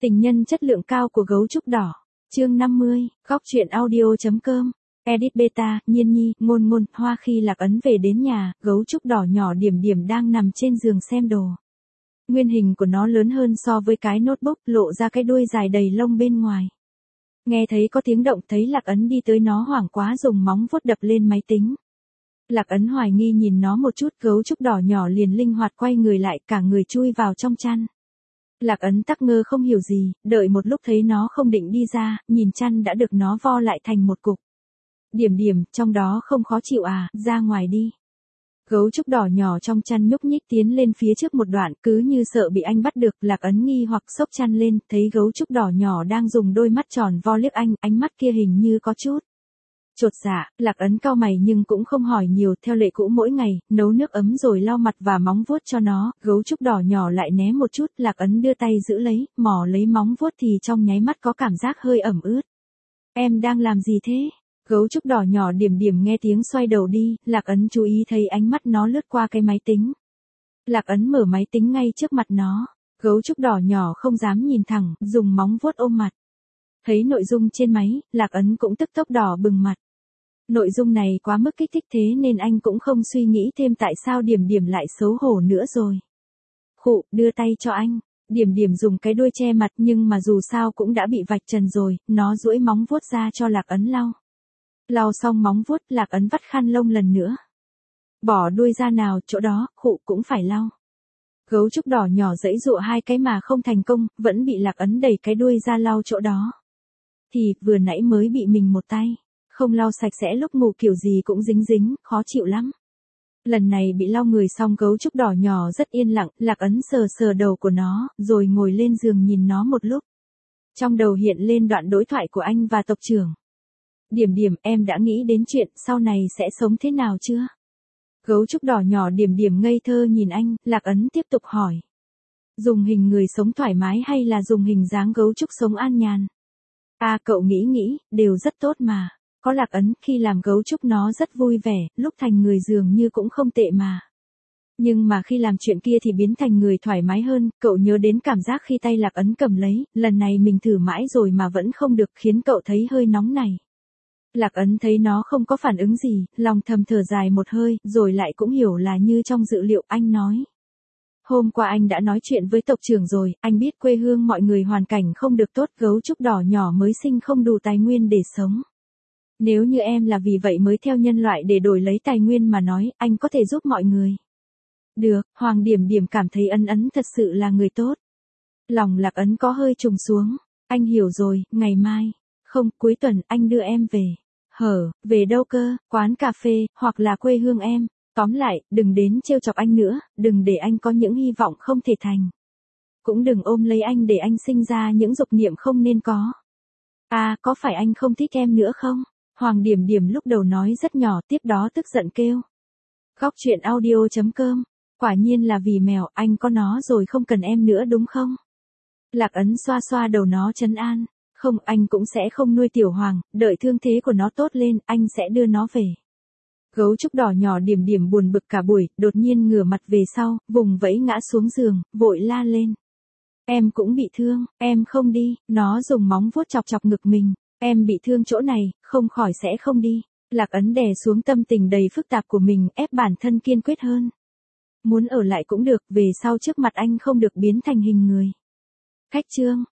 Tình nhân chất lượng cao của gấu trúc đỏ. Chương 50, góc truyện audio.com. Edit beta, Nhiên Nhi, Ngôn Ngôn, Hoa. Khi Lạc Ấn về đến nhà, gấu trúc đỏ nhỏ Điểm Điểm đang nằm trên giường xem đồ. Nguyên hình của nó lớn hơn so với cái notebook, lộ ra cái đuôi dài đầy lông bên ngoài. Nghe thấy có tiếng động, thấy Lạc Ấn đi tới, nó hoảng quá dùng móng vuốt đập lên máy tính. Lạc Ấn hoài nghi nhìn nó một chút, gấu trúc đỏ nhỏ liền linh hoạt quay người lại, cả người chui vào trong chăn. Lạc Ấn tắc ngơ không hiểu gì, đợi một lúc thấy nó không định đi ra, nhìn chăn đã được nó vo lại thành một cục. Điểm Điểm, trong đó không khó chịu à, ra ngoài đi. Gấu trúc đỏ nhỏ trong chăn nhúc nhích tiến lên phía trước một đoạn, cứ như sợ bị anh bắt được. Lạc Ấn nghi hoặc xốc chăn lên, thấy gấu trúc đỏ nhỏ đang dùng đôi mắt tròn vo liếc anh, ánh mắt kia hình như có chút chột dạ. Lạc Ấn cau mày nhưng cũng không hỏi nhiều, theo lệ cũ mỗi ngày, nấu nước ấm rồi lau mặt và móng vuốt cho nó. Gấu trúc đỏ nhỏ lại né một chút, Lạc Ấn đưa tay giữ lấy, mò lấy móng vuốt thì trong nháy mắt có cảm giác hơi ẩm ướt. Em đang làm gì thế? Gấu trúc đỏ nhỏ Điểm Điểm nghe tiếng xoay đầu đi, Lạc Ấn chú ý thấy ánh mắt nó lướt qua cái máy tính. Lạc Ấn mở máy tính ngay trước mặt nó, gấu trúc đỏ nhỏ không dám nhìn thẳng, dùng móng vuốt ôm mặt. Thấy nội dung trên máy, Lạc Ấn cũng tức tốc đỏ bừng mặt. Nội dung này quá mức kích thích thế nên anh cũng không suy nghĩ thêm tại sao Điểm Điểm lại xấu hổ nữa rồi. Khụ, đưa tay cho anh. Điểm Điểm dùng cái đuôi che mặt nhưng mà dù sao cũng đã bị vạch trần rồi, nó duỗi móng vuốt ra cho Lạc Ấn lau. Lau xong móng vuốt, Lạc Ấn vắt khăn lông lần nữa. Bỏ đuôi ra nào, chỗ đó, khụ cũng phải lau. Gấu trúc đỏ nhỏ giãy giụa hai cái mà không thành công, vẫn bị Lạc Ấn đẩy cái đuôi ra lau chỗ đó. Thì, vừa nãy mới bị mình một tay. Không lau sạch sẽ lúc ngủ kiểu gì cũng dính dính, khó chịu lắm. Lần này bị lau người xong, gấu trúc đỏ nhỏ rất yên lặng, Lạc Ấn sờ sờ đầu của nó, rồi ngồi lên giường nhìn nó một lúc. Trong đầu hiện lên đoạn đối thoại của anh và tộc trưởng. Điểm Điểm, em đã nghĩ đến chuyện sau này sẽ sống thế nào chưa? Gấu trúc đỏ nhỏ Điểm Điểm ngây thơ nhìn anh, Lạc Ấn tiếp tục hỏi. Dùng hình người sống thoải mái hay là dùng hình dáng gấu trúc sống an nhàn? À, cậu nghĩ, đều rất tốt mà. Có Lạc Ấn, khi làm gấu trúc nó rất vui vẻ, lúc thành người dường như cũng không tệ mà. Nhưng mà khi làm chuyện kia thì biến thành người thoải mái hơn. Cậu nhớ đến cảm giác khi tay Lạc Ấn cầm lấy, lần này mình thử mãi rồi mà vẫn không được, khiến cậu thấy hơi nóng này. Lạc Ấn thấy nó không có phản ứng gì, lòng thầm thở dài một hơi, rồi lại cũng hiểu là như trong dự liệu. Anh nói. Hôm qua anh đã nói chuyện với tộc trưởng rồi, anh biết quê hương mọi người hoàn cảnh không được tốt, gấu trúc đỏ nhỏ mới sinh không đủ tài nguyên để sống. Nếu như em là vì vậy mới theo nhân loại để đổi lấy tài nguyên mà nói, anh có thể giúp mọi người. Được, Hoàng Điểm Điểm cảm thấy Ấn Ấn thật sự là người tốt. Lòng Lạc Ấn có hơi trùng xuống, anh hiểu rồi, ngày mai. Không, cuối tuần anh đưa em về. Về đâu cơ, quán cà phê, hoặc là quê hương em. Tóm lại, đừng đến trêu chọc anh nữa, đừng để anh có những hy vọng không thể thành. Cũng đừng ôm lấy anh để anh sinh ra những dục niệm không nên có. À, có phải anh không thích em nữa không? Hoàng Điểm Điểm lúc đầu nói rất nhỏ, tiếp đó tức giận kêu. Góc truyện audio.com. Quả nhiên là vì mèo, anh có nó rồi không cần em nữa đúng không? Lạc Ấn xoa xoa đầu nó trấn an. Không, anh cũng sẽ không nuôi Tiểu Hoàng, đợi thương thế của nó tốt lên, anh sẽ đưa nó về. Gấu trúc đỏ nhỏ Điểm Điểm buồn bực cả buổi, đột nhiên ngửa mặt về sau, vùng vẫy ngã xuống giường, vội la lên. Em cũng bị thương, em không đi. Nó dùng móng vuốt chọc chọc ngực mình. Em bị thương chỗ này, không khỏi sẽ không đi. Lạc Ấn đè xuống tâm tình đầy phức tạp của mình, ép bản thân kiên quyết hơn. Muốn ở lại cũng được, về sau trước mặt anh không được biến thành hình người. Khách trương.